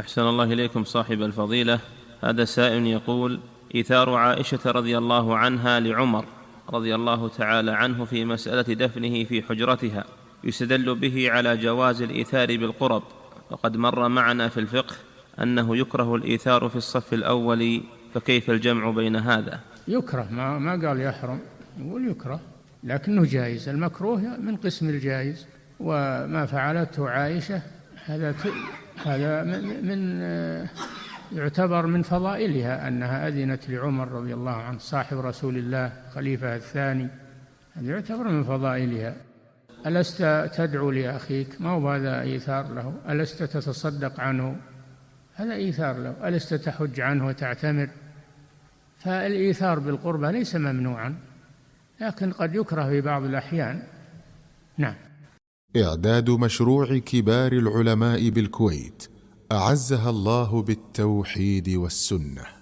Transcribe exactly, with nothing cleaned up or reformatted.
أحسن الله إليكم صاحب الفضيلة. هذا سائل يقول: إيثار عائشة رضي الله عنها لعمر رضي الله تعالى عنه في مسألة دفنه في حجرتها يستدل به على جواز الإيثار بالقرب، وقد مر معنا في الفقه أنه يكره الإيثار في الصف الأول، فكيف الجمع بين هذا؟ يكره، ما, ما قال يحرم، يقول يكره لكنه جائز. المكروه من قسم الجائز، وما فعلته عائشة هذا هذا من يعتبر من فضائلها أنها أذنت لعمر رضي الله عنه صاحب رسول الله خليفة الثاني، هذا يعتبر من فضائلها. ألست تدعو لأخيك؟ ما هو هذا إيثار له؟ ألست تتصدق عنه؟ هذا إيثار له. ألست تحج عنه وتعتمر؟ فالإيثار بالقربى ليس ممنوعا، لكن قد يكره في بعض الأحيان. نعم. إعداد مشروع كبار العلماء بالكويت أعزها الله بالتوحيد والسنة.